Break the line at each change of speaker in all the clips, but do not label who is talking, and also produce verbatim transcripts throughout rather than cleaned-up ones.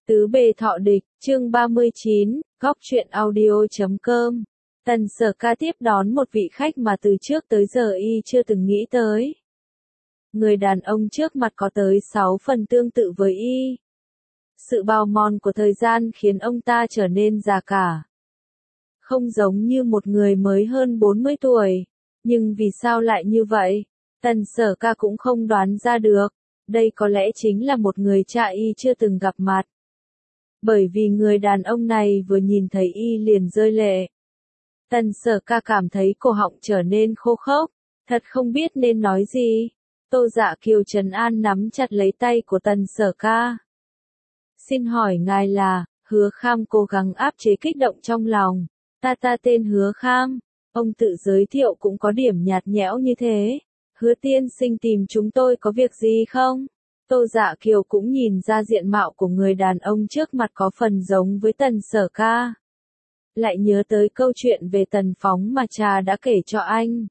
Tứ bề thọ địch, chương ba mươi chín, góc truyện audio chấm com. Tần Sở Ca tiếp đón một vị khách mà từ trước tới giờ y chưa từng nghĩ tới. Người đàn ông trước mặt có tới sáu phần tương tự với y. Sự bào mòn của thời gian khiến ông ta trở nên già cả. Không giống như một người mới hơn bốn mươi tuổi. Nhưng vì sao lại như vậy? Tần Sở Ca cũng không đoán ra được. Đây có lẽ chính là một người cha y chưa từng gặp mặt. Bởi vì người đàn ông này vừa nhìn thấy y liền rơi lệ. Tần Sở Ca cảm thấy cổ họng trở nên khô khốc, thật không biết nên nói gì. Tô Dạ Kiều trấn an nắm chặt lấy tay của Tần Sở Ca. Xin hỏi ngài là, Hứa Kham cố gắng áp chế kích động trong lòng. Ta ta tên Hứa Kham, ông tự giới thiệu cũng có điểm nhạt nhẽo như thế. Hứa tiên sinh tìm chúng tôi có việc gì không? Tô Dạ Kiều cũng nhìn ra diện mạo của người đàn ông trước mặt có phần giống với Tần Sở Ca. Lại nhớ tới câu chuyện về Tần Phóng mà cha đã kể cho anh.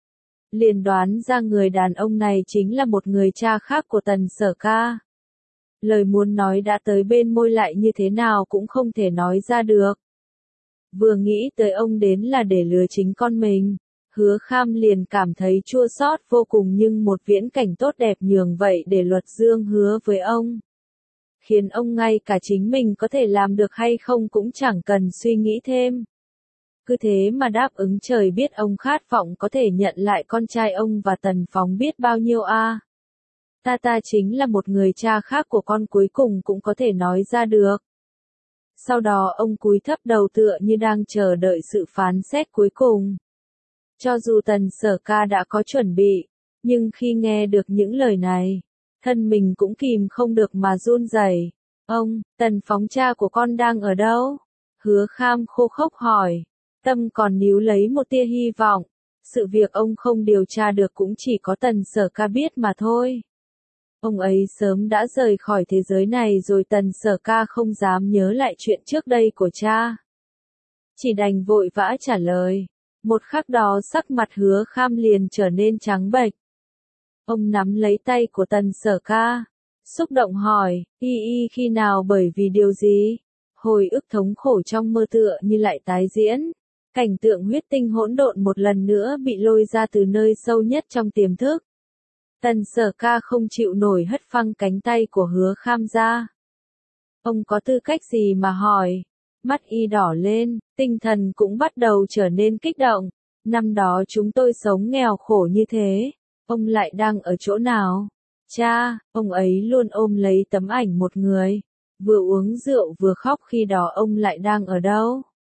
Liền đoán ra người đàn ông này chính là một người cha khác của Tần Sở Ca. Lời muốn nói đã tới bên môi lại như thế nào cũng không thể nói ra được. Vừa nghĩ tới ông đến là để lừa chính con mình. Hứa Kham liền cảm thấy chua xót vô cùng nhưng một viễn cảnh tốt đẹp nhường vậy để Luật Dương hứa với ông. Khiến ông ngay cả chính mình có thể làm được hay không cũng chẳng cần suy nghĩ thêm. Cứ thế mà đáp ứng trời biết ông khát vọng có thể nhận lại con trai ông và Tần Phóng biết bao nhiêu a. À. Ta ta chính là một người cha khác của con cuối cùng cũng có thể nói ra được. Sau đó ông cúi thấp đầu tựa như đang chờ đợi sự phán xét cuối cùng. Cho dù Tần Sở Ca đã có chuẩn bị, nhưng khi nghe được những lời này, thân mình cũng kìm không được mà run rẩy. Ông, Tần Phóng cha của con đang ở đâu? Hứa Kham khô khốc hỏi, tâm còn níu lấy một tia hy vọng. Sự việc ông không điều tra được cũng chỉ có Tần Sở Ca biết mà thôi. Ông ấy sớm đã rời khỏi thế giới này rồi. Tần Sở Ca không dám nhớ lại chuyện trước đây của cha. Chỉ đành vội vã trả lời. Một khắc đó sắc mặt Hứa Kham liền trở nên trắng bệch. Ông nắm lấy tay của Tần Sở Ca, xúc động hỏi, y y khi nào bởi vì điều gì? Hồi ức thống khổ trong mơ tựa như lại tái diễn. Cảnh tượng huyết tinh hỗn độn một lần nữa bị lôi ra từ nơi sâu nhất trong tiềm thức. Tần Sở Ca không chịu nổi hất phăng cánh tay của Hứa Kham ra. Ông có tư cách gì mà hỏi? Mắt y đỏ lên, tinh thần cũng bắt đầu trở nên kích động. Năm đó chúng tôi sống nghèo khổ như thế, ông lại đang ở chỗ nào? Cha, ông ấy luôn ôm lấy tấm ảnh một người, vừa uống rượu vừa khóc, khi đó ông lại đang ở đâu?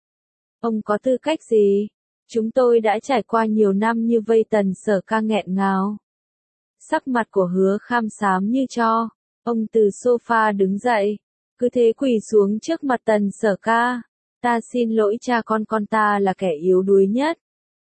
Ông có tư cách gì? Chúng tôi đã trải qua nhiều năm như vây. Tần Sở Ca nghẹn ngào. Sắc mặt của Hứa Kham xám như tro, ông từ sofa đứng dậy. Cứ thế quỳ xuống trước mặt Tần Sở Ca. Ta xin lỗi cha, con con ta là kẻ yếu đuối nhất,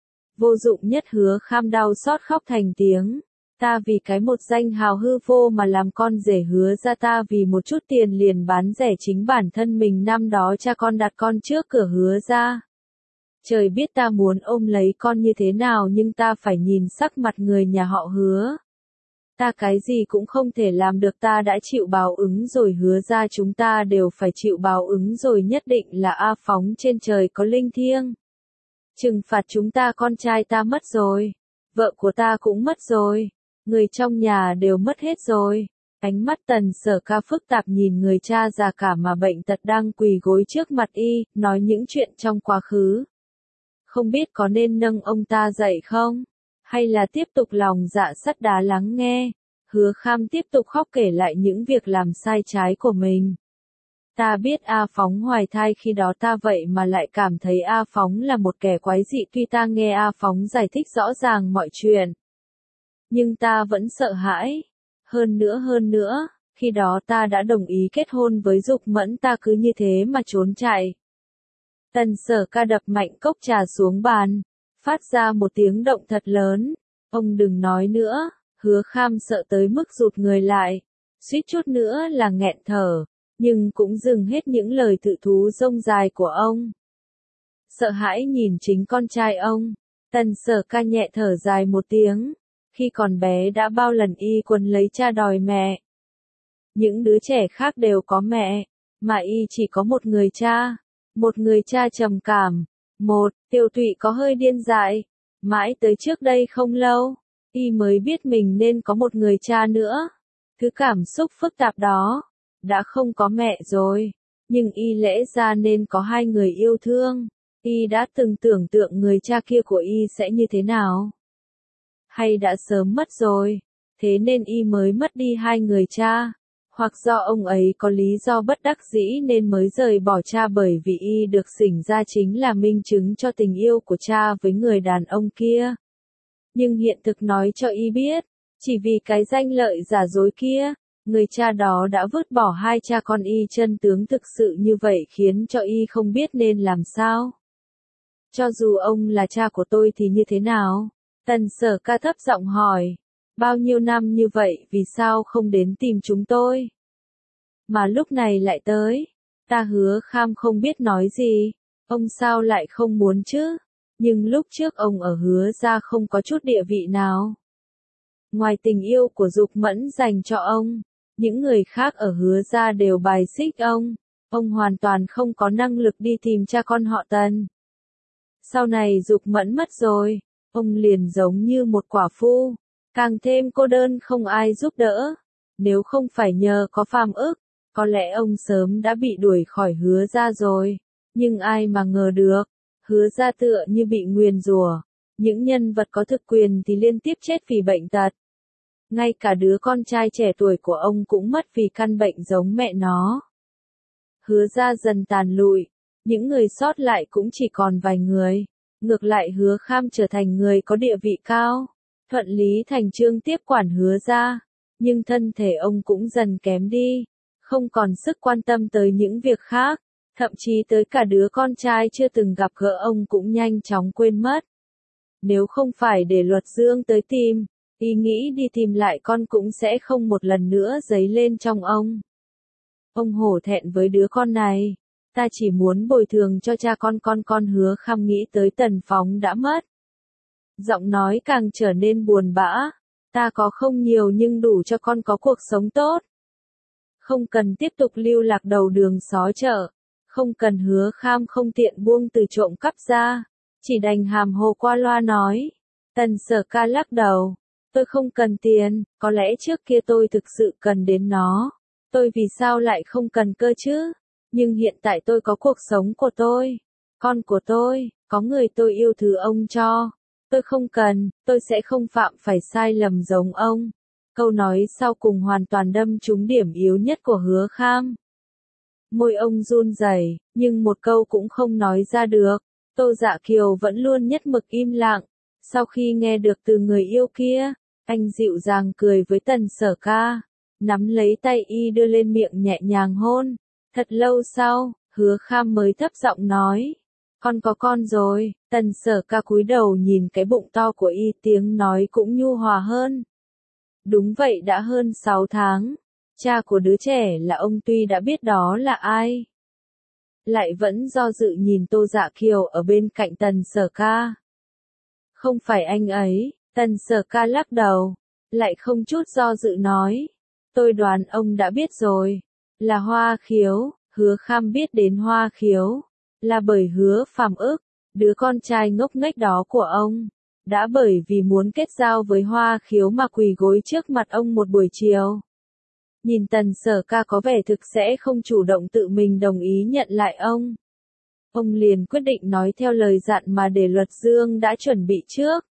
vô dụng nhất. Hứa Kham đau xót khóc thành tiếng. Ta vì cái một danh hào hư vô mà làm con rể Hứa ra, ta vì một chút tiền liền bán rẻ chính bản thân mình. Năm đó cha con đặt con trước cửa Hứa ra. Trời biết ta muốn ôm lấy con như thế nào, nhưng ta phải nhìn sắc mặt người nhà họ Hứa. Ta cái gì cũng không thể làm được, ta đã chịu báo ứng rồi. Hứa ra chúng ta đều phải chịu báo ứng rồi, nhất định là A Phóng trên trời có linh thiêng. Trừng phạt chúng ta. Con trai ta mất rồi, vợ của ta cũng mất rồi, người trong nhà đều mất hết rồi. Ánh mắt Tần Sở Ca phức tạp nhìn người cha già cả mà bệnh tật đang quỳ gối trước mặt y, nói những chuyện trong quá khứ. Không biết có nên nâng ông ta dậy không? Hay là tiếp tục lòng dạ sắt đá lắng nghe? Hứa Kham tiếp tục khóc kể lại những việc làm sai trái của mình. Ta biết A Phóng hoài thai khi đó, ta vậy mà lại cảm thấy A Phóng là một kẻ quái dị. Tuy ta nghe A Phóng giải thích rõ ràng mọi chuyện, nhưng ta vẫn sợ hãi. Hơn nữa hơn nữa, khi đó ta đã đồng ý kết hôn với Dục Mẫn, ta cứ như thế mà trốn chạy. Tần Sở Ca đập mạnh cốc trà xuống bàn, phát ra một tiếng động thật lớn. Ông đừng nói nữa. Hứa Kham sợ tới mức rụt người lại, suýt chút nữa là nghẹn thở, nhưng cũng dừng hết những lời tự thú rông dài của ông. Sợ hãi nhìn chính con trai ông, Tần Sở Ca nhẹ thở dài một tiếng. Khi còn bé đã bao lần y quấn lấy cha đòi mẹ. Những đứa trẻ khác đều có mẹ, mà y chỉ có một người cha, một người cha trầm cảm. Một, Tiểu Thụy có hơi điên dại, mãi tới trước đây không lâu, y mới biết mình nên có một người cha nữa. Thứ cảm xúc phức tạp đó, đã không có mẹ rồi, nhưng y lẽ ra nên có hai người yêu thương. Y đã từng tưởng tượng người cha kia của y sẽ như thế nào? Hay đã sớm mất rồi, thế nên y mới mất đi hai người cha, hoặc do ông ấy có lý do bất đắc dĩ nên mới rời bỏ cha bởi vì y được sinh ra chính là minh chứng cho tình yêu của cha với người đàn ông kia. Nhưng hiện thực nói cho y biết, chỉ vì cái danh lợi giả dối kia, người cha đó đã vứt bỏ hai cha con y. Chân tướng thực sự như vậy khiến cho y không biết nên làm sao. Cho dù ông là cha của tôi thì như thế nào? Tần Sở Ca thấp giọng hỏi. Bao nhiêu năm như vậy vì sao không đến tìm chúng tôi? Mà lúc này lại tới. Ta Hứa Kham không biết nói gì. Ông sao lại không muốn chứ? Nhưng lúc trước ông ở Hứa gia không có chút địa vị nào. Ngoài tình yêu của Dục Mẫn dành cho ông, những người khác ở Hứa gia đều bài xích ông. Ông hoàn toàn không có năng lực đi tìm cha con họ Tần. Sau này Dục Mẫn mất rồi, ông liền giống như một quả phu, càng thêm cô đơn không ai giúp đỡ. Nếu không phải nhờ có Phàm Ức, có lẽ ông sớm đã bị đuổi khỏi Hứa gia rồi. Nhưng ai mà ngờ được, Hứa gia tựa như bị nguyền rủa, những nhân vật có thực quyền thì liên tiếp chết vì bệnh tật. Ngay cả đứa con trai trẻ tuổi của ông cũng mất vì căn bệnh giống mẹ nó. Hứa gia dần tàn lụi, những người sót lại cũng chỉ còn vài người. Ngược lại Hứa Kham trở thành người có địa vị cao, thuận lý thành chương tiếp quản Hứa gia, nhưng thân thể ông cũng dần kém đi, không còn sức quan tâm tới những việc khác, thậm chí tới cả đứa con trai chưa từng gặp gỡ ông cũng nhanh chóng quên mất. Nếu không phải để Luật Dương tới tìm, ý nghĩ đi tìm lại con cũng sẽ không một lần nữa dấy lên trong ông. Ông hổ thẹn với đứa con này. Ta chỉ muốn bồi thường cho cha con con con Hứa Kham nghĩ tới Tần Phóng đã mất. Giọng nói càng trở nên buồn bã. Ta có không nhiều nhưng đủ cho con có cuộc sống tốt. Không cần tiếp tục lưu lạc đầu đường xó chợ. Không cần. Hứa Kham không tiện buông từ trộm cắp ra. Chỉ đành hàm hồ qua loa nói. Tần Sở Ca lắc đầu. Tôi không cần tiền, có lẽ trước kia tôi thực sự cần đến nó. Tôi vì sao lại không cần cơ chứ? Nhưng hiện tại tôi có cuộc sống của tôi, con của tôi, có người tôi yêu thứ ông cho. Tôi không cần, tôi sẽ không phạm phải sai lầm giống ông. Câu nói sau cùng hoàn toàn đâm trúng điểm yếu nhất của Hứa Kham. Môi ông run rẩy, nhưng một câu cũng không nói ra được. Tô Dạ Kiều vẫn luôn nhất mực im lặng. Sau khi nghe được từ người yêu kia, anh dịu dàng cười với Tần Sở Ca, nắm lấy tay y đưa lên miệng nhẹ nhàng hôn. Thật lâu sau, Hứa Kham mới thấp giọng nói. Con có con rồi. Tần Sở Ca cúi đầu nhìn cái bụng to của y, tiếng nói cũng nhu hòa hơn. Đúng vậy, đã hơn sáu tháng. Cha của đứa trẻ là ông tuy đã biết đó là ai, lại vẫn do dự nhìn Tô Dạ Kiều ở bên cạnh Tần Sở Ca. Không phải anh ấy. Tần Sở Ca lắc đầu, lại không chút do dự nói. Tôi đoán ông đã biết rồi. Là Hoa Khiếu. Hứa Kham biết đến Hoa Khiếu là bởi Hứa Phàm Ức, đứa con trai ngốc nghếch đó của ông, đã bởi vì muốn kết giao với Hoa Khiếu mà quỳ gối trước mặt ông một buổi chiều. Nhìn Tần Sở Ca có vẻ thực sẽ không chủ động tự mình đồng ý nhận lại ông, ông liền quyết định nói theo lời dặn mà để Luật Dương đã chuẩn bị trước.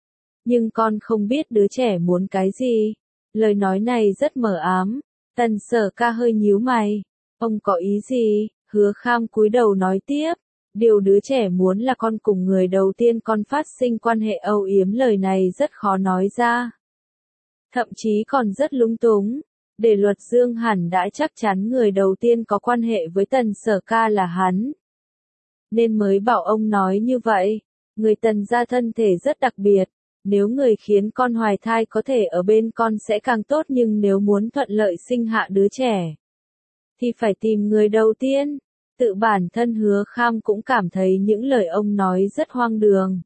Nhưng con không biết đứa trẻ muốn cái gì. Lời nói này rất mờ ám. Tần Sở Ca hơi nhíu mày. Ông có ý gì? Hứa Kham cúi đầu nói tiếp. Điều đứa trẻ muốn là con cùng người đầu tiên con phát sinh quan hệ âu yếm. Lời này rất khó nói ra, thậm chí còn rất lúng túng. Để Luật Dương hẳn đã chắc chắn người đầu tiên có quan hệ với Tần Sở Ca là hắn, nên mới bảo ông nói như vậy. Người Tần gia thân thể rất đặc biệt. Nếu người khiến con hoài thai có thể ở bên con sẽ càng tốt, nhưng nếu muốn thuận lợi sinh hạ đứa trẻ thì phải tìm người đầu tiên. Tự bản thân Hứa Kham cũng cảm thấy những lời ông nói rất hoang đường.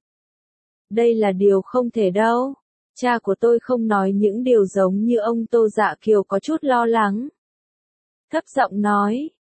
Đây là điều không thể đâu. Cha của tôi không nói những điều giống như ông. Tô Dạ Kiều có chút lo lắng, thấp giọng nói.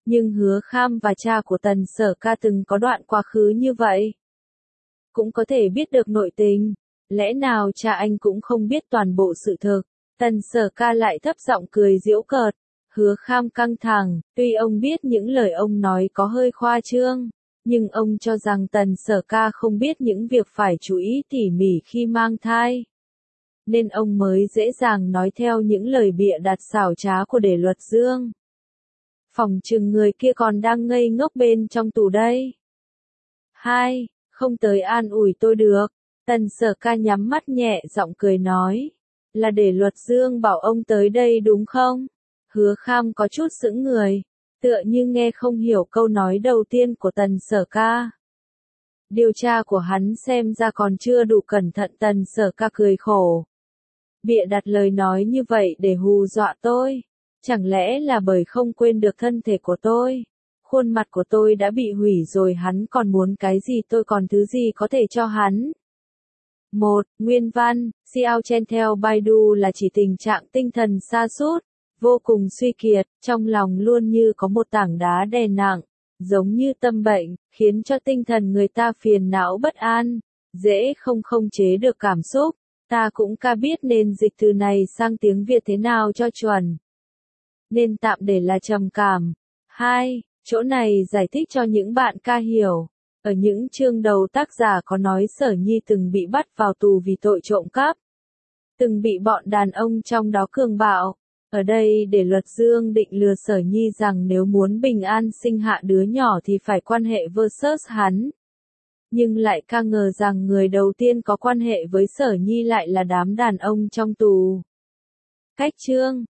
Nhưng Hứa Kham và cha của Tần Sở Ca từng có đoạn quá khứ như vậy. Cũng có thể biết được nội tình. Lẽ nào cha anh cũng không biết toàn bộ sự thực? Tần Sở Ca lại thấp giọng cười giễu cợt. Hứa Kham căng thẳng, tuy ông biết những lời ông nói có hơi khoa trương, nhưng ông cho rằng Tần Sở Ca không biết những việc phải chú ý tỉ mỉ khi mang thai. Nên ông mới dễ dàng nói theo những lời bịa đặt xảo trá của Để Luật Dương. Phòng chừng người kia còn đang ngây ngốc bên trong tù đây. Hai, không tới an ủi tôi được. Tần Sở Ca nhắm mắt nhẹ giọng cười nói. Là Để Luật Dương bảo ông tới đây đúng không? Hứa Kham có chút sững người, tựa như nghe không hiểu câu nói đầu tiên của Tần Sở Ca. Điều tra của hắn xem ra còn chưa đủ cẩn thận. Tần Sở Ca cười khổ. Bịa đặt lời nói như vậy để hù dọa tôi. Chẳng lẽ là bởi không quên được thân thể của tôi? Khuôn mặt của tôi đã bị hủy rồi, hắn còn muốn cái gì, tôi còn thứ gì có thể cho hắn? Một, nguyên văn, Xiao Chen theo Baidu là chỉ tình trạng tinh thần sa sút, vô cùng suy kiệt, trong lòng luôn như có một tảng đá đè nặng, giống như tâm bệnh, khiến cho tinh thần người ta phiền não bất an, dễ không khống chế được cảm xúc. Ta cũng ca biết nên dịch từ này sang tiếng Việt thế nào cho chuẩn. Nên tạm để là trầm cảm. Hai, chỗ này giải thích cho những bạn ca hiểu. Ở những chương đầu tác giả có nói Sở Nhi từng bị bắt vào tù vì tội trộm cắp. Từng bị bọn đàn ông trong đó cường bạo. Ở đây Để Luật Dương định lừa Sở Nhi rằng nếu muốn bình an sinh hạ đứa nhỏ thì phải quan hệ versus hắn. Nhưng lại ca ngờ rằng người đầu tiên có quan hệ với Sở Nhi lại là đám đàn ông trong tù. Cách chương